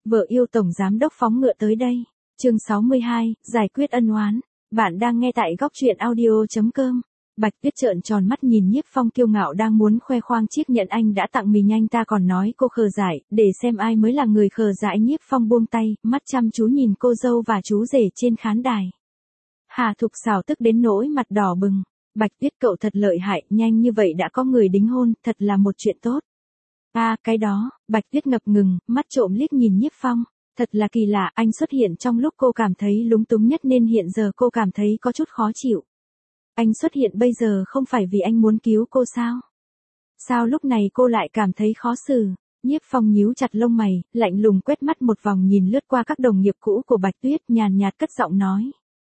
Vợ yêu tổng giám đốc phóng ngựa tới đây. Chương 62, giải quyết ân oán. Bạn đang nghe tại góc truyện audio.com. Bạch Tuyết trợn tròn mắt nhìn Nhiếp Phong kiêu ngạo đang muốn khoe khoang chiếc nhẫn anh đã tặng mình, anh ta còn nói cô khờ dại, để xem ai mới là người khờ dại. Nhiếp Phong buông tay, mắt chăm chú nhìn cô dâu và chú rể trên khán đài. Hà Thục Sảo tức đến nỗi mặt đỏ bừng. Bạch Tuyết cậu thật lợi hại, nhanh như vậy đã có người đính hôn, thật là một chuyện tốt. Cái đó, Bạch Tuyết ngập ngừng, mắt trộm liếc nhìn Nhiếp Phong. Thật là kỳ lạ, anh xuất hiện trong lúc cô cảm thấy lúng túng nhất nên hiện giờ cô cảm thấy có chút khó chịu. Anh xuất hiện bây giờ không phải vì anh muốn cứu cô sao? Sao lúc này cô lại cảm thấy khó xử? Nhiếp Phong nhíu chặt lông mày, lạnh lùng quét mắt một vòng nhìn lướt qua các đồng nghiệp cũ của Bạch Tuyết, nhàn nhạt cất giọng nói.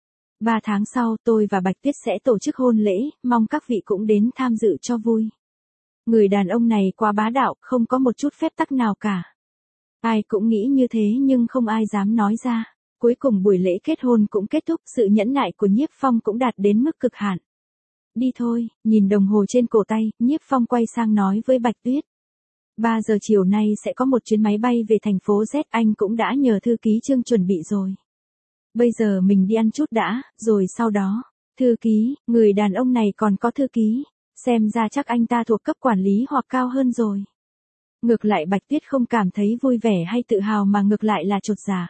3 tháng sau tôi và Bạch Tuyết sẽ tổ chức hôn lễ, mong các vị cũng đến tham dự cho vui. Người đàn ông này quá bá đạo, không có một chút phép tắc nào cả. Ai cũng nghĩ như thế nhưng không ai dám nói ra. Cuối cùng buổi lễ kết hôn cũng kết thúc, sự nhẫn nại của Nhiếp Phong cũng đạt đến mức cực hạn. Đi thôi, nhìn đồng hồ trên cổ tay, Nhiếp Phong quay sang nói với Bạch Tuyết. 3 giờ chiều nay sẽ có một chuyến máy bay về thành phố Z, anh cũng đã nhờ thư ký Trương chuẩn bị rồi. Bây giờ mình đi ăn chút đã, rồi sau đó, thư ký, người đàn ông này còn có thư ký, xem ra chắc anh ta thuộc cấp quản lý hoặc cao hơn rồi. Ngược lại Bạch Tuyết không cảm thấy vui vẻ hay tự hào mà ngược lại là chột dạ.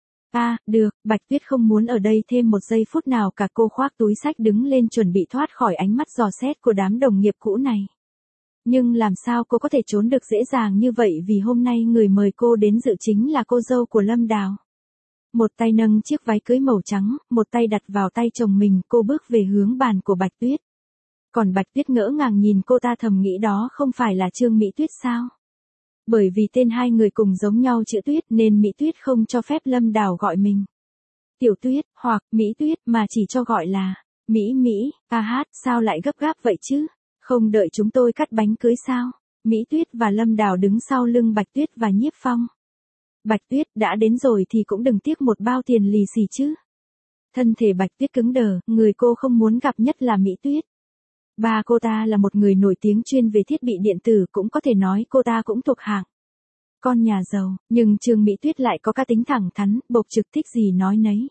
Được, Bạch Tuyết không muốn ở đây thêm một giây phút nào cả, cô khoác túi xách đứng lên chuẩn bị thoát khỏi ánh mắt dò xét của đám đồng nghiệp cũ này. Nhưng làm sao cô có thể trốn được dễ dàng như vậy, vì hôm nay người mời cô đến dự chính là cô dâu của Lâm Đào. Một tay nâng chiếc váy cưới màu trắng, một tay đặt vào tay chồng mình, cô bước về hướng bàn của Bạch Tuyết. Còn Bạch Tuyết ngỡ ngàng nhìn cô ta, thầm nghĩ đó không phải là Trương Mỹ Tuyết sao? Bởi vì tên hai người cùng giống nhau chữ Tuyết nên Mỹ Tuyết không cho phép Lâm Đào gọi mình Tiểu Tuyết hoặc Mỹ Tuyết mà chỉ cho gọi là Mỹ. Sao lại gấp gáp vậy chứ? Không đợi chúng tôi cắt bánh cưới sao? Mỹ Tuyết và Lâm Đào đứng sau lưng Bạch Tuyết và Nhiếp Phong. Bạch Tuyết đã đến rồi thì cũng đừng tiếc một bao tiền lì xì chứ. Thân thể Bạch Tuyết cứng đờ, người cô không muốn gặp nhất là Mỹ Tuyết. Ba cô ta là một người nổi tiếng chuyên về thiết bị điện tử, cũng có thể nói cô ta cũng thuộc hạng con nhà giàu, nhưng Trương Mỹ Tuyết lại có cá tính thẳng thắn, bộc trực, thích gì nói nấy.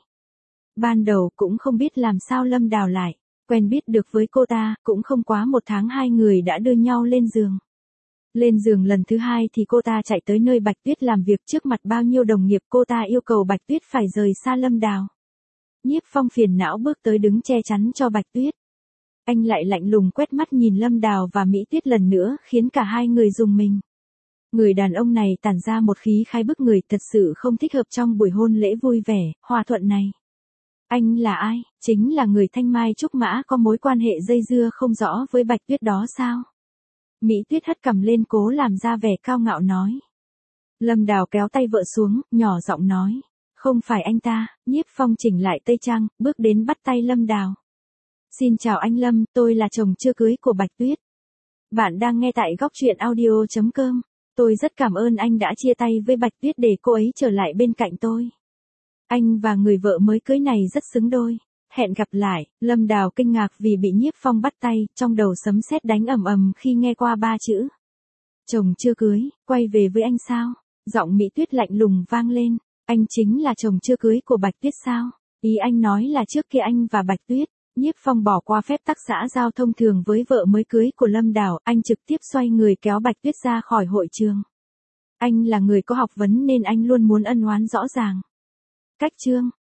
Ban đầu cũng không biết làm sao Lâm Đào lại quen biết được với cô ta, cũng không quá 1 tháng hai người đã đưa nhau lên giường. Lên giường lần thứ 2 thì cô ta chạy tới nơi Bạch Tuyết làm việc, trước mặt bao nhiêu đồng nghiệp cô ta yêu cầu Bạch Tuyết phải rời xa Lâm Đào. Nhiếp Phong phiền não bước tới đứng che chắn cho Bạch Tuyết. Anh lại lạnh lùng quét mắt nhìn Lâm Đào và Mỹ Tuyết lần nữa, khiến cả hai người rùng mình. Người đàn ông này tản ra một khí khái bức người, thật sự không thích hợp trong buổi hôn lễ vui vẻ, hòa thuận này. Anh là ai? Chính là người Thanh Mai Trúc Mã có mối quan hệ dây dưa không rõ với Bạch Tuyết đó sao? Mỹ Tuyết hất cằm lên cố làm ra vẻ cao ngạo nói. Lâm Đào kéo tay vợ xuống, nhỏ giọng nói. Không phải anh ta. Nhiếp Phong chỉnh lại tây trang, bước đến bắt tay Lâm Đào. Xin chào anh Lâm, tôi là chồng chưa cưới của Bạch Tuyết. Bạn đang nghe tại góc truyện audio.com. Tôi rất cảm ơn anh đã chia tay với Bạch Tuyết để cô ấy trở lại bên cạnh tôi. Anh và người vợ mới cưới này rất xứng đôi. Hẹn gặp lại. Lâm Đào kinh ngạc vì bị Nhiếp Phong bắt tay, trong đầu sấm sét đánh ầm ầm khi nghe qua 3 chữ. Chồng chưa cưới, quay về với anh sao? Giọng Mỹ Tuyết lạnh lùng vang lên. Anh chính là chồng chưa cưới của Bạch Tuyết sao? Ý anh nói là trước kia anh và Bạch Tuyết. Nhiếp Phong bỏ qua phép tắc xã giao thông thường với vợ mới cưới của Lâm Đào, anh trực tiếp xoay người kéo Bạch Tuyết ra khỏi hội trường. Anh là người có học vấn nên anh luôn muốn ân oán rõ ràng. Cách Trương,